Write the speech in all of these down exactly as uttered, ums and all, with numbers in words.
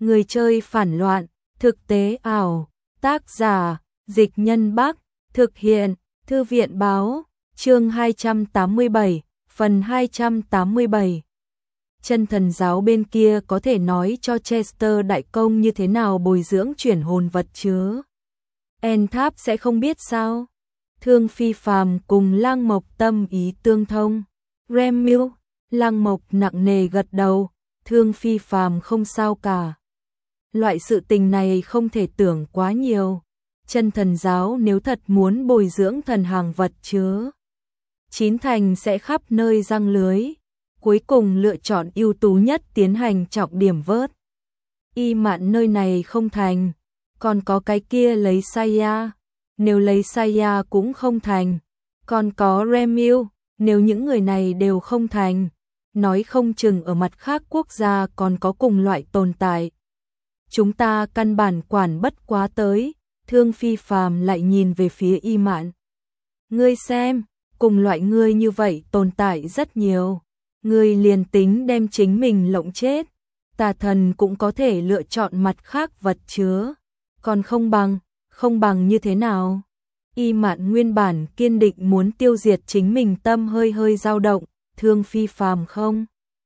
Người chơi phản loạn, thực tế ảo, tác giả, Dịch Nhân Bắc, thực hiện, Thư viện báo, chương hai trăm tám mươi bảy, phần hai trăm tám mươi bảy. Chân thần giáo bên kia có thể nói cho Chester đại công như thế nào bồi dưỡng chuyển hồn vật chứ? En Tháp sẽ không biết sao? Thương Phi Phàm cùng Lang Mộc tâm ý tương thông. Remiu, Lang Mộc nặng nề gật đầu, Thương Phi Phàm không sao cả. Loại sự tình này không thể tưởng quá nhiều. Chân thần giáo nếu thật muốn bồi dưỡng thần hàng vật chứa, chín thành sẽ khắp nơi răng lưới, cuối cùng lựa chọn ưu tú nhất tiến hành trọng điểm vớt. Y Mạn nơi này không thành, còn có cái kia lấy Saya, nếu lấy Saya cũng không thành, còn có Remiu, nếu những người này đều không thành, nói không chừng ở mặt khác quốc gia còn có cùng loại tồn tại. Chúng ta căn bản quản bất quá tới. Thương Phi Phàm lại nhìn về phía Y Mạn. Ngươi xem, cùng loại ngươi như vậy tồn tại rất nhiều. Ngươi liền tính đem chính mình lộng chết, tà thần cũng có thể lựa chọn mặt khác vật chứa. Còn không bằng, không bằng như thế nào? Y Mạn nguyên bản kiên định muốn tiêu diệt chính mình tâm hơi hơi dao động. Thương Phi Phàm không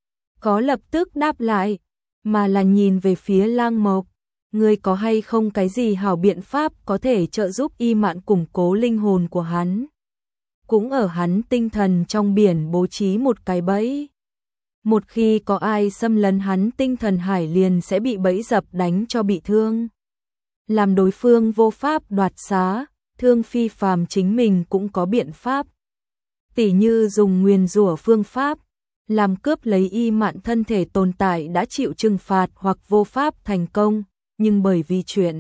có lập tức đáp lại, mà là nhìn về phía Lang Mộc. Ngươi có hay không cái gì hảo biện pháp có thể trợ giúp Y Mạn củng cố linh hồn của hắn? Cũng ở hắn tinh thần trong biển bố trí một cái bẫy. Một khi có ai xâm lấn hắn tinh thần hải liền sẽ bị bẫy dập đánh cho bị thương. Làm đối phương vô pháp đoạt xá, Thương Phi Phàm chính mình cũng có biện pháp. Tỉ như dùng nguyền rủa phương pháp, làm cướp lấy Y Mạn thân thể tồn tại đã chịu trừng phạt hoặc vô pháp thành công. Nhưng bởi vì chuyện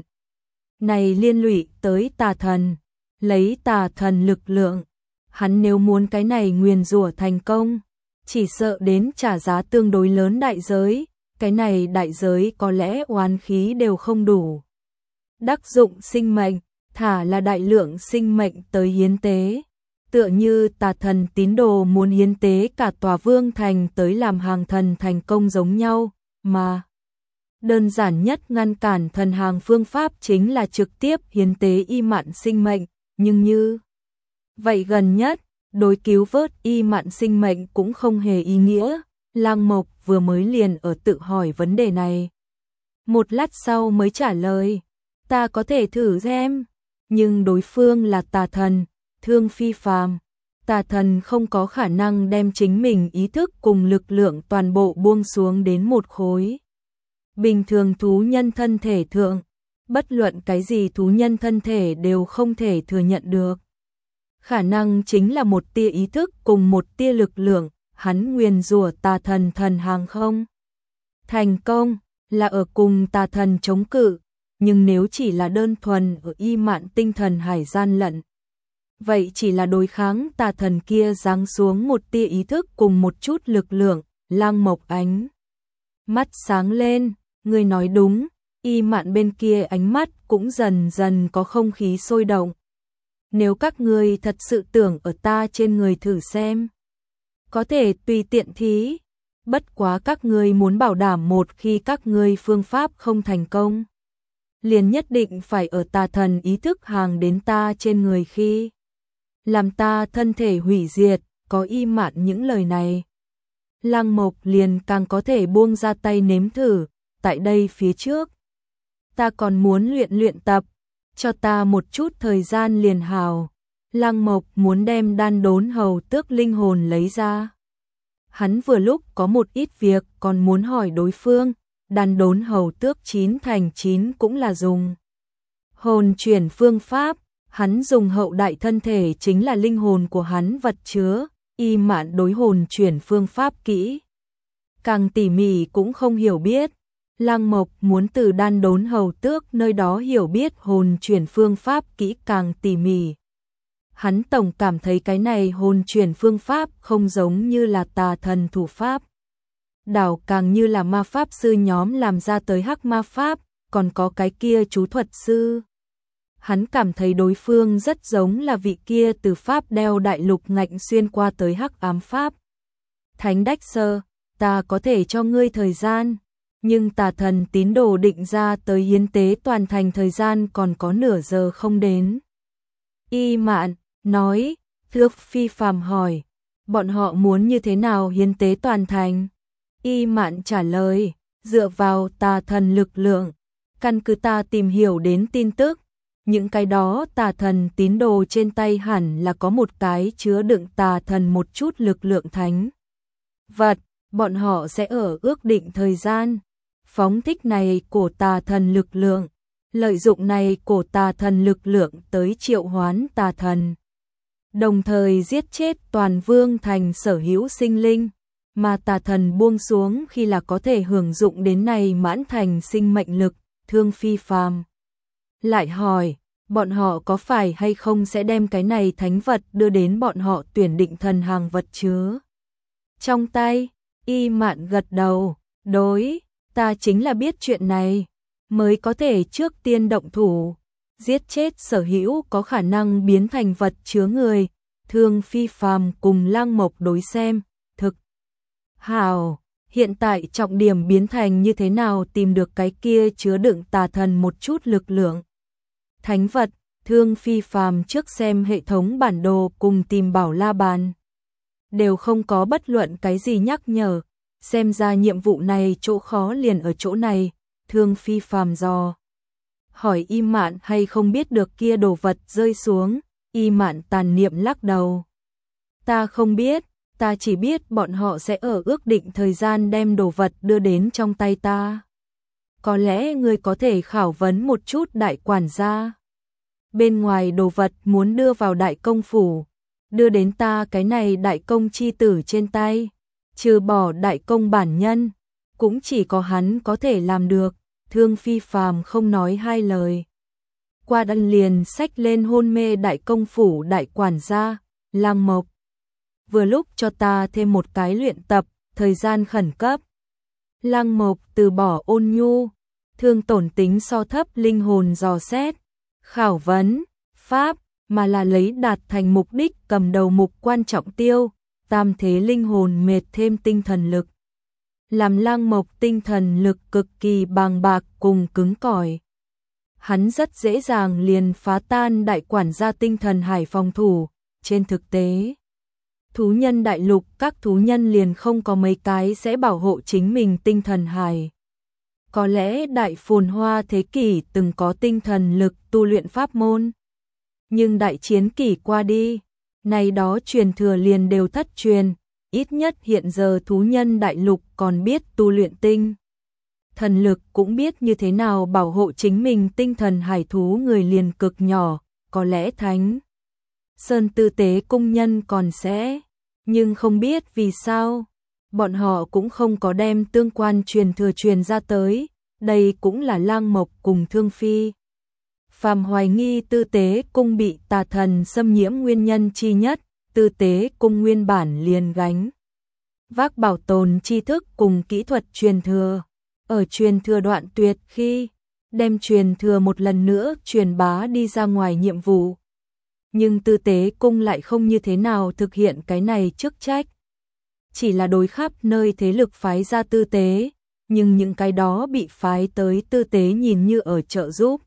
này liên lụy tới tà thần, lấy tà thần lực lượng, hắn nếu muốn cái này nguyền rủa thành công, chỉ sợ đến trả giá tương đối lớn đại giới, cái này đại giới có lẽ oán khí đều không đủ. Đắc dụng sinh mệnh, thả là đại lượng sinh mệnh tới hiến tế, tựa như tà thần tín đồ muốn hiến tế cả tòa vương thành tới làm hàng thần thành công giống nhau, mà đơn giản nhất ngăn cản thần hàng phương pháp chính là trực tiếp hiến tế Y Mạn sinh mệnh, nhưng như vậy gần nhất, đối cứu vớt Y Mạn sinh mệnh cũng không hề ý nghĩa. Lang Mộc vừa mới liền ở tự hỏi vấn đề này. Một lát sau mới trả lời, ta có thể thử xem, nhưng đối phương là tà thần, Thương Phi Phàm. Tà thần không có khả năng đem chính mình ý thức cùng lực lượng toàn bộ buông xuống đến một khối. Bình thường thú nhân thân thể thượng, bất luận cái gì thú nhân thân thể đều không thể thừa nhận được. Khả năng chính là một tia ý thức cùng một tia lực lượng, hắn nguyền rủa tà thần thần hàng không. Thành công là ở cùng tà thần chống cự, nhưng nếu chỉ là đơn thuần ở Y Mạn tinh thần hải gian lận, vậy chỉ là đối kháng tà thần kia giáng xuống một tia ý thức cùng một chút lực lượng. Lang Mộc ánh mắt sáng lên. Ngươi nói đúng, Y Mạn bên kia ánh mắt cũng dần dần có không khí sôi động. Nếu các ngươi thật sự tưởng ở ta trên người thử xem, có thể tùy tiện thí, bất quá các ngươi muốn bảo đảm một khi các ngươi phương pháp không thành công, liền nhất định phải ở tà thần ý thức hàng đến ta trên người khi làm ta thân thể hủy diệt. Có Y Mạn những lời này, Lang Mộc liền càng có thể buông ra tay nếm thử. Tại đây phía trước, ta còn muốn luyện luyện tập, cho ta một chút thời gian liền hào. Lang Mộc muốn đem đan đốn hầu tước linh hồn lấy ra. Hắn vừa lúc có một ít việc còn muốn hỏi đối phương, đan đốn hầu tước chín thành chín cũng là dùng hồn chuyển phương pháp, hắn dùng hậu đại thân thể chính là linh hồn của hắn vật chứa. Y Mạn đối hồn chuyển phương pháp kỹ càng tỉ mỉ cũng không hiểu biết. Lang Mộc muốn từ đan đốn hầu tước nơi đó hiểu biết hồn chuyển phương pháp kỹ càng tỉ mỉ. Hắn tổng cảm thấy cái này hồn chuyển phương pháp không giống như là tà thần thủ pháp, đảo càng như là ma pháp sư nhóm làm ra tới hắc ma pháp, còn có cái kia chú thuật sư. Hắn cảm thấy đối phương rất giống là vị kia từ Pháp đeo đại lục ngạnh xuyên qua tới hắc ám pháp. Thánh Đách Sơ, ta có thể cho ngươi thời gian, nhưng tà thần tín đồ định ra tới hiến tế toàn thành thời gian còn có nửa giờ không đến. Y Mạn nói, thước phi phàm hỏi, bọn họ muốn như thế nào hiến tế toàn thành? Y Mạn trả lời, dựa vào tà thần lực lượng, căn cứ ta tìm hiểu đến tin tức, những cái đó tà thần tín đồ trên tay hẳn là có một cái chứa đựng tà thần một chút lực lượng thánh vật, bọn họ sẽ ở ước định thời gian, phóng thích này của tà thần lực lượng, lợi dụng này của tà thần lực lượng tới triệu hoán tà thần, đồng thời giết chết toàn vương thành sở hữu sinh linh, mà tà thần buông xuống khi là có thể hưởng dụng đến này mãn thành sinh mệnh lực. Thương phi phàm lại hỏi, bọn họ có phải hay không sẽ đem cái này thánh vật đưa đến bọn họ tuyển định thần hàng vật chứa trong tay? Y Mạn gật đầu, đối, ta chính là biết chuyện này, mới có thể trước tiên động thủ, giết chết sở hữu có khả năng biến thành vật chứa người. Thương phi phàm cùng Lăng Mộc đối xem, thực hào, hiện tại trọng điểm biến thành như thế nào tìm được cái kia chứa đựng tà thần một chút lực lượng thánh vật. Thương phi phàm trước xem hệ thống bản đồ cùng tìm bảo la bàn, đều không có bất luận cái gì nhắc nhở, xem ra nhiệm vụ này chỗ khó liền ở chỗ này. Thương phi phàm dò hỏi Y Mạn hay không biết được kia đồ vật rơi xuống. Y Mạn tàn niệm lắc đầu, ta không biết, ta chỉ biết bọn họ sẽ ở ước định thời gian đem đồ vật đưa đến trong tay ta. Có lẽ ngươi có thể khảo vấn một chút đại quản gia, bên ngoài đồ vật muốn đưa vào đại công phủ, đưa đến ta cái này đại công chi tử trên tay, trừ bỏ đại công bản nhân, cũng chỉ có hắn có thể làm được. Thương phi phàm không nói hai lời, qua đân liền xách lên hôn mê đại công phủ đại quản gia. Lăng Mộc, vừa lúc cho ta thêm một cái luyện tập, thời gian khẩn cấp. Lăng Mộc từ bỏ ôn nhu, thương tổn tính so thấp linh hồn dò xét, khảo vấn, pháp, mà là lấy đạt thành mục đích cầm đầu mục quan trọng tiêu, tam thế linh hồn mệt thêm tinh thần lực. Làm Lăng Mộc tinh thần lực cực kỳ bàng bạc cùng cứng cỏi. Hắn rất dễ dàng liền phá tan đại quản gia tinh thần hải phòng thủ. Trên thực tế, thú nhân đại lục các thú nhân liền không có mấy cái sẽ bảo hộ chính mình tinh thần hải. Có lẽ đại phồn hoa thế kỷ từng có tinh thần lực tu luyện pháp môn, nhưng đại chiến kỷ qua đi, này đó truyền thừa liền đều thất truyền. Ít nhất hiện giờ thú nhân đại lục còn biết tu luyện tinh thần lực, cũng biết như thế nào bảo hộ chính mình tinh thần hải thú người liền cực nhỏ. Có lẽ Thánh Sơn tư tế cung nhân còn sẽ, nhưng không biết vì sao bọn họ cũng không có đem tương quan truyền thừa truyền ra tới. Đây cũng là Lăng Mộc cùng Thương phi phàm hoài nghi tư tế cung bị tà thần xâm nhiễm nguyên nhân chi nhất. Tư tế cung nguyên bản liền gánh vác bảo tồn tri thức cùng kỹ thuật truyền thừa, ở truyền thừa đoạn tuyệt khi đem truyền thừa một lần nữa truyền bá đi ra ngoài nhiệm vụ. Nhưng tư tế cung lại không như thế nào thực hiện cái này chức trách, chỉ là đối khắp nơi thế lực phái ra tư tế, nhưng những cái đó bị phái tới tư tế nhìn như ở trợ giúp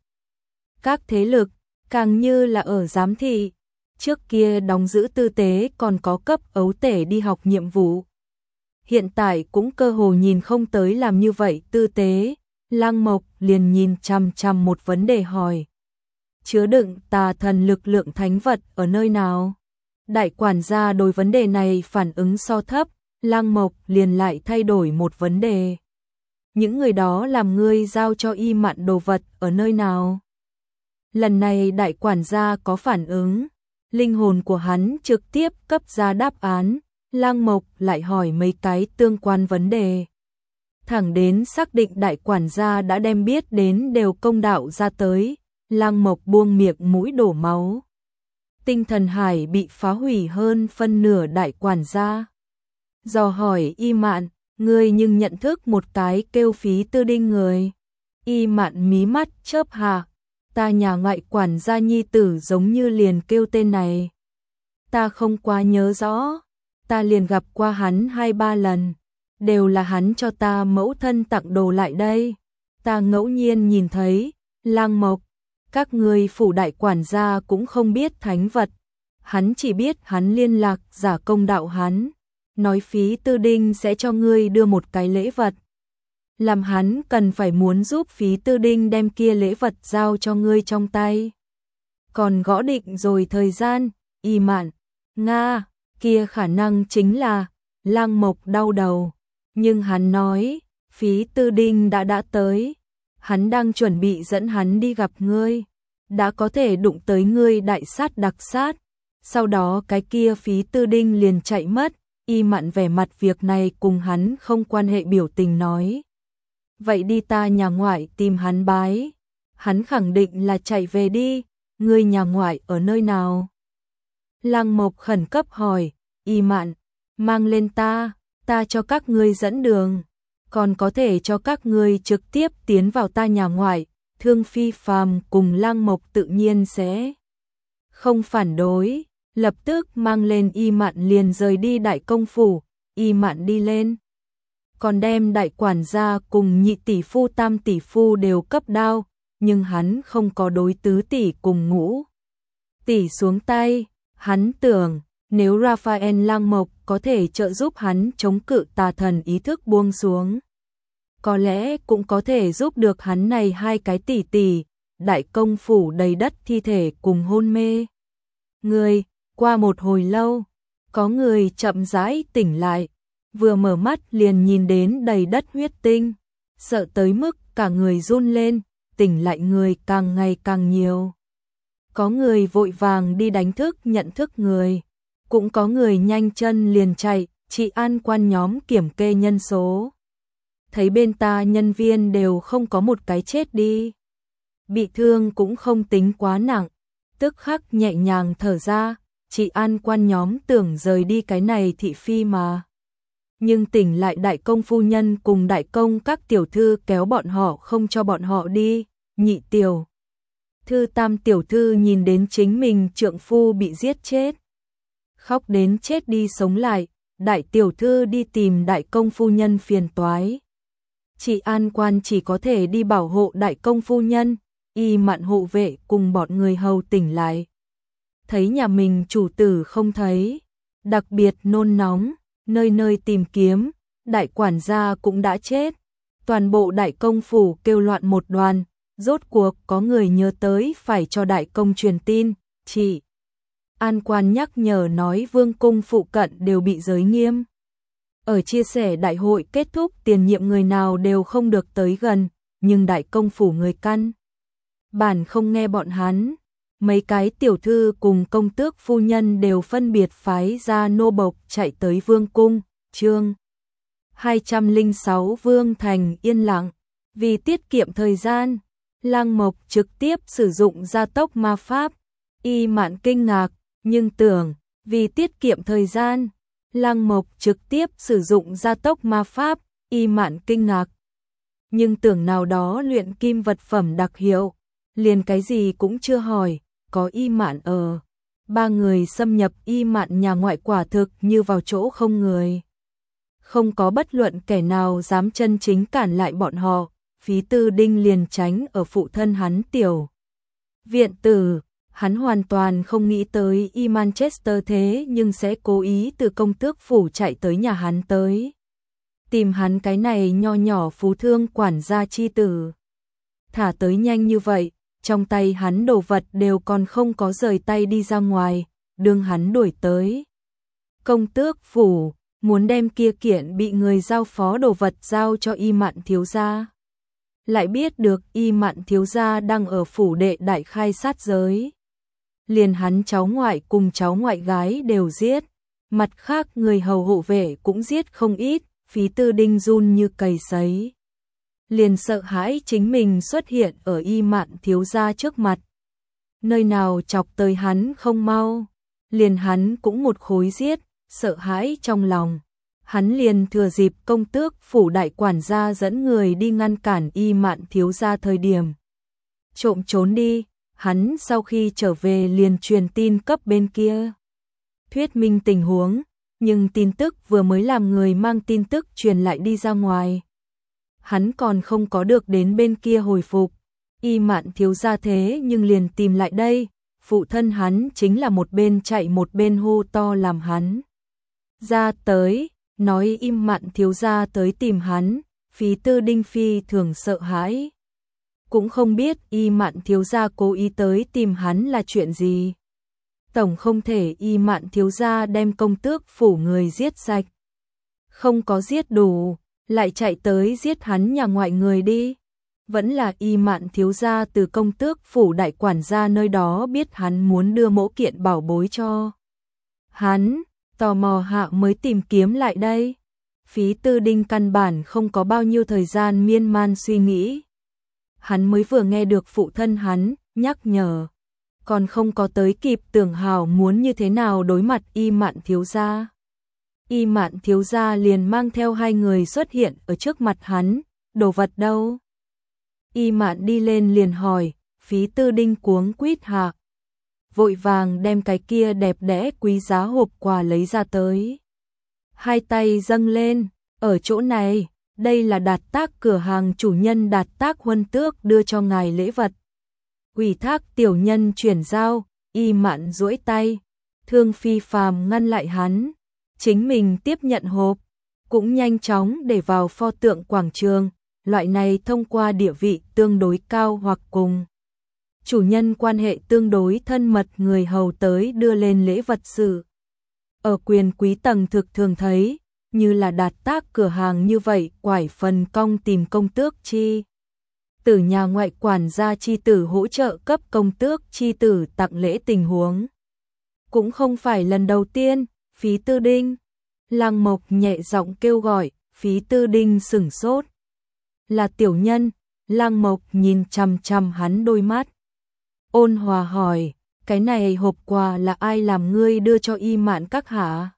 các thế lực, càng như là ở giám thị. Trước kia đóng giữ tư tế còn có cấp ấu tể đi học nhiệm vụ, hiện tại cũng cơ hồ nhìn không tới làm như vậy tư tế. Lăng Mộc liền nhìn chằm chằm một vấn đề hỏi, chứa đựng tà thần lực lượng thánh vật ở nơi nào? Đại quản gia đối vấn đề này phản ứng so thấp. Lăng Mộc liền lại thay đổi một vấn đề, những người đó làm ngươi giao cho Y Mạn đồ vật ở nơi nào? Lần này đại quản gia có phản ứng, linh hồn của hắn trực tiếp cấp ra đáp án. Lăng Mộc lại hỏi mấy cái tương quan vấn đề, thẳng đến xác định đại quản gia đã đem biết đến đều công đạo ra tới. Lăng Mộc buông miệng mũi đổ máu, tinh thần hải bị phá hủy hơn phân nửa. Đại quản gia dò hỏi Y Mạn, ngươi nhưng nhận thức một cái kêu Phí Tư Đinh người? Y Mạn mí mắt chớp hạ, ta nhà ngoại quản gia nhi tử giống như liền kêu tên này. Ta không quá nhớ rõ, ta liền gặp qua hắn hai ba lần. đều là hắn cho ta mẫu thân tặng đồ lại đây. Ta ngẫu nhiên nhìn thấy, Lang Mộc, các ngươi phủ đại quản gia cũng không biết thánh vật. Hắn chỉ biết hắn liên lạc giả công đạo hắn, nói Phí Tư Đinh sẽ cho ngươi đưa một cái lễ vật. Làm hắn cần phải muốn giúp Phí Tư Đinh đem kia lễ vật giao cho ngươi trong tay. Còn gõ định rồi thời gian, Y Mạn, Nga, kia khả năng chính là Lang Mộc đau đầu. Nhưng hắn nói, Phí Tư Đinh đã đã tới. Hắn đang chuẩn bị dẫn hắn đi gặp ngươi. Đã có thể đụng tới ngươi đại sát đặc sát. Sau đó cái kia Phí Tư Đinh liền chạy mất. Y Mạn vẻ mặt việc này cùng hắn không quan hệ biểu tình nói. Vậy đi ta nhà ngoại tìm hắn bái. Hắn khẳng định là chạy về đi. Ngươi nhà ngoại ở nơi nào? Lang Mộc khẩn cấp hỏi. Y Mạn, mang lên ta, ta cho các ngươi dẫn đường. Còn có thể cho các ngươi trực tiếp tiến vào ta nhà ngoại. Thương Phi Phàm cùng Lang Mộc tự nhiên sẽ không phản đối. Lập tức mang lên Y Mạn liền rời đi đại công phủ. Y Mạn đi lên, còn đem đại quản gia cùng nhị tỷ phu tam tỷ phu đều cấp đao, nhưng hắn không có đối tứ tỷ cùng ngũ tỷ xuống tay. Hắn tưởng nếu Raphael Lang Mộc có thể trợ giúp hắn chống cự tà thần ý thức buông xuống, có lẽ cũng có thể giúp được hắn này hai cái tỷ tỷ. Đại công phủ đầy đất thi thể cùng hôn mê người. Qua một hồi lâu, có người chậm rãi tỉnh lại, vừa mở mắt liền nhìn đến đầy đất huyết tinh, sợ tới mức cả người run lên, tỉnh lại người càng ngày càng nhiều. Có người vội vàng đi đánh thức nhận thức người, cũng có người nhanh chân liền chạy, trị an quan nhóm kiểm kê nhân số. Thấy bên ta nhân viên đều không có một cái chết đi, bị thương cũng không tính quá nặng, tức khắc nhẹ nhàng thở ra. Trị an quan nhóm tưởng rời đi cái này thị phi mà. Nhưng tỉnh lại đại công phu nhân cùng đại công các tiểu thư kéo bọn họ không cho bọn họ đi. Nhị tiểu thư tam tiểu thư nhìn đến chính mình trượng phu bị giết chết, khóc đến chết đi sống lại. Đại tiểu thư đi tìm đại công phu nhân phiền toái. Trị an quan chỉ có thể đi bảo hộ đại công phu nhân. Y Mạn hộ vệ cùng bọn người hầu tỉnh lại, thấy nhà mình chủ tử không thấy, đặc biệt nôn nóng, nơi nơi tìm kiếm. Đại quản gia cũng đã chết. Toàn bộ đại công phủ kêu loạn một đoàn. Rốt cuộc có người nhớ tới phải cho đại công truyền tin. Chị an quan nhắc nhở nói vương cung phụ cận đều bị giới nghiêm. Ở chia sẻ đại hội kết thúc tiền nhiệm người nào đều không được tới gần. Nhưng đại công phủ người căn bản không nghe bọn hắn. Mấy cái tiểu thư cùng công tước phu nhân đều phân biệt phái ra nô bộc chạy tới vương cung. Chương hai trăm lẻ sáu Vương thành yên lặng. Vì tiết kiệm thời gian, Lang Mộc trực tiếp sử dụng gia tốc ma pháp. Y Mạn kinh ngạc, nhưng tưởng, vì tiết kiệm thời gian, Lang Mộc trực tiếp sử dụng gia tốc ma pháp. Y Mạn kinh ngạc, nhưng tưởng nào đó luyện kim vật phẩm đặc hiệu, liền cái gì cũng chưa hỏi. Có Y Mạn ở, ba người xâm nhập Y Mạn nhà ngoại quả thực như vào chỗ không người. Không có bất luận kẻ nào dám chân chính cản lại bọn họ. Phí Tư Đinh liền tránh ở phụ thân hắn tiểu viện tử. Hắn hoàn toàn không nghĩ tới Y Manchester thế nhưng sẽ cố ý từ công tước phủ chạy tới nhà hắn tới tìm hắn cái này nho nhỏ phú thương quản gia chi tử. Thả tới nhanh như vậy, trong tay hắn đồ vật đều còn không có rời tay đi ra ngoài, đương hắn đuổi tới công tước phủ, muốn đem kia kiện bị người giao phó đồ vật giao cho Y Mạn thiếu gia. Lại biết được Y Mạn thiếu gia đang ở phủ đệ đại khai sát giới. Liền hắn cháu ngoại cùng cháu ngoại gái đều giết, mặt khác người hầu hộ vệ cũng giết không ít. Phí Tư Đinh run như cầy sấy, liền sợ hãi chính mình xuất hiện ở Y Mạn thiếu gia trước mặt. Nơi nào chọc tới hắn không mau, liền hắn cũng một khối giết, sợ hãi trong lòng. Hắn liền thừa dịp công tước phủ đại quản gia dẫn người đi ngăn cản Y Mạn thiếu gia thời điểm trộm trốn đi. Hắn sau khi trở về liền truyền tin cấp bên kia, thuyết minh tình huống. nhưng tin tức vừa mới làm người mang tin tức truyền lại đi ra ngoài. Hắn còn không có được đến bên kia hồi phục. Y Mạn thiếu gia thế nhưng liền tìm lại đây, phụ thân hắn chính là một bên chạy một bên hô to làm hắn ra tới, nói Y Mạn thiếu gia tới tìm hắn. Phí Tư Đinh phi thường sợ hãi, cũng không biết Y Mạn thiếu gia cố ý tới tìm hắn là chuyện gì. Tổng không thể Y Mạn thiếu gia đem công tước phủ người giết sạch, không có giết đủ, lại chạy tới giết hắn nhà ngoại người đi. Vẫn là Y Mạn thiếu gia từ công tước phủ đại quản gia nơi đó biết hắn muốn đưa mẫu kiện bảo bối cho hắn, tò mò hạ mới tìm kiếm lại đây. Phí Tư Đinh căn bản không có bao nhiêu thời gian miên man suy nghĩ. Hắn mới vừa nghe được phụ thân hắn nhắc nhở, còn không có tới kịp tưởng hào muốn như thế nào đối mặt Y Mạn thiếu gia. Y Mạn thiếu gia liền mang theo hai người xuất hiện ở trước mặt hắn, đồ vật đâu? Y Mạn đi lên liền hỏi, Phí Tư Đinh cuống quýt hạ, vội vàng đem cái kia đẹp đẽ quý giá hộp quà lấy ra tới. Hai tay dâng lên, ở chỗ này, đây là Đạt Tác cửa hàng chủ nhân Đạt Tác Huân Tước đưa cho ngài lễ vật. Ủy thác tiểu nhân chuyển giao. Y Mạn duỗi tay, Thương Phi Phàm ngăn lại hắn, chính mình tiếp nhận hộp, cũng nhanh chóng để vào pho tượng quảng trường. Loại này thông qua địa vị tương đối cao hoặc cùng chủ nhân quan hệ tương đối thân mật người hầu tới đưa lên lễ vật sự. Ở quyền quý tầng thực thường thấy, như là Đạt Tác cửa hàng như vậy quải phần cong tìm công tước chi tử nhà ngoại quản gia chi tử hỗ trợ cấp công tước chi tử tặng lễ tình huống. Cũng không phải lần đầu tiên. Phí Tư Đinh, Lăng Mộc nhẹ giọng kêu gọi. Phí Tư Đinh sửng sốt. Là tiểu nhân. Lăng Mộc nhìn chằm chằm hắn đôi mắt, ôn hòa hỏi, cái này hộp quà là ai làm ngươi đưa cho Y Mạn các hả?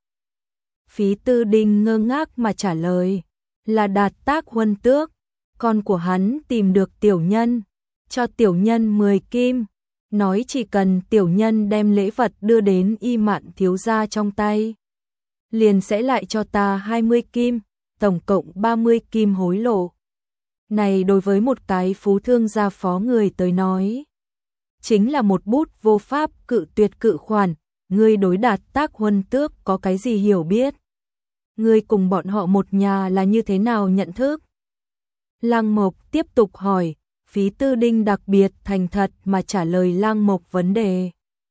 Phí Tư Đinh ngơ ngác mà trả lời, là Đạt Tác Huân Tước, con của hắn tìm được tiểu nhân, cho tiểu nhân mười kim, nói chỉ cần tiểu nhân đem lễ vật đưa đến Y Mạn thiếu gia trong tay, liền sẽ lại cho ta hai mươi kim, tổng cộng ba mươi kim hối lộ. Này đối với một cái phú thương gia phó người tới nói, chính là một bút vô pháp cự tuyệt cự khoản. Ngươi đối Đạt Tác Huân Tước có cái gì hiểu biết? Ngươi cùng bọn họ một nhà là như thế nào nhận thức? Lăng Mộc tiếp tục hỏi. Phí Tư Đinh đặc biệt thành thật mà trả lời Lăng Mộc vấn đề.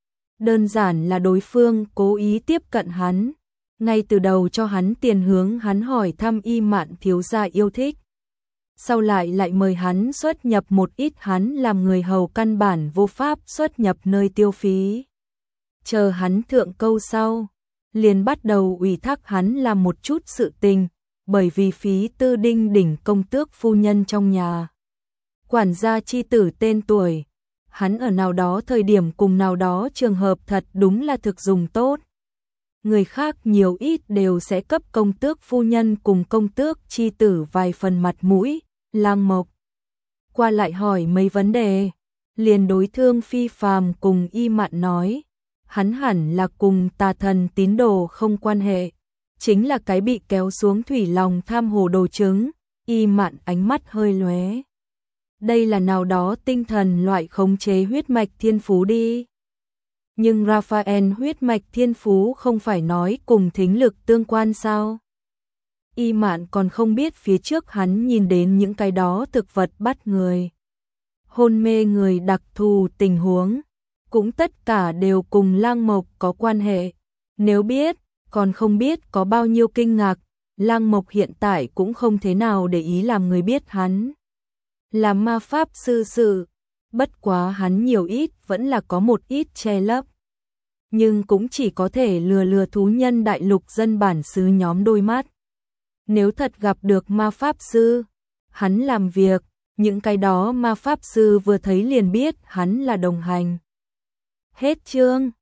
Đơn giản là đối phương cố ý tiếp cận hắn, ngay từ đầu cho hắn tiền hướng hắn hỏi thăm Y Mạn thiếu gia yêu thích. Sau lại lại mời hắn xuất nhập một ít hắn làm người hầu căn bản vô pháp xuất nhập nơi tiêu phí. Chờ hắn thượng câu sau, liền bắt đầu ủy thác hắn làm một chút sự tình, bởi vì Phí Tư Đinh đỉnh công tước phu nhân trong nhà. Quản gia chi tử tên tuổi, hắn ở nào đó thời điểm cùng nào đó trường hợp thật đúng là thực dùng tốt. Người khác nhiều ít đều sẽ cấp công tước phu nhân cùng công tước chi tử vài phần mặt mũi. Lăng Mộc qua lại hỏi mấy vấn đề, liền đối Thương Phi Phàm cùng Y Mạn nói, hắn hẳn là cùng tà thần tín đồ không quan hệ, chính là cái bị kéo xuống thủy lòng tham hồ đồ trứng. Y Mạn ánh mắt hơi lóe, đây là nào đó tinh thần loại khống chế huyết mạch thiên phú đi. Nhưng Raphael huyết mạch thiên phú không phải nói cùng thính lực tương quan sao? Y Mạn còn không biết phía trước hắn nhìn đến những cái đó thực vật bắt người hôn mê người đặc thù tình huống, cũng tất cả đều cùng Lăng Mộc có quan hệ. Nếu biết, còn không biết có bao nhiêu kinh ngạc. Lăng Mộc hiện tại cũng không thế nào để ý làm người biết hắn là ma pháp sư sự, bất quá hắn nhiều ít vẫn là có một ít che lấp, nhưng cũng chỉ có thể lừa lừa thú nhân đại lục dân bản xứ nhóm đôi mắt. Nếu thật gặp được ma pháp sư, hắn làm việc, những cái đó ma pháp sư vừa thấy liền biết hắn là đồng hành. Hết chương.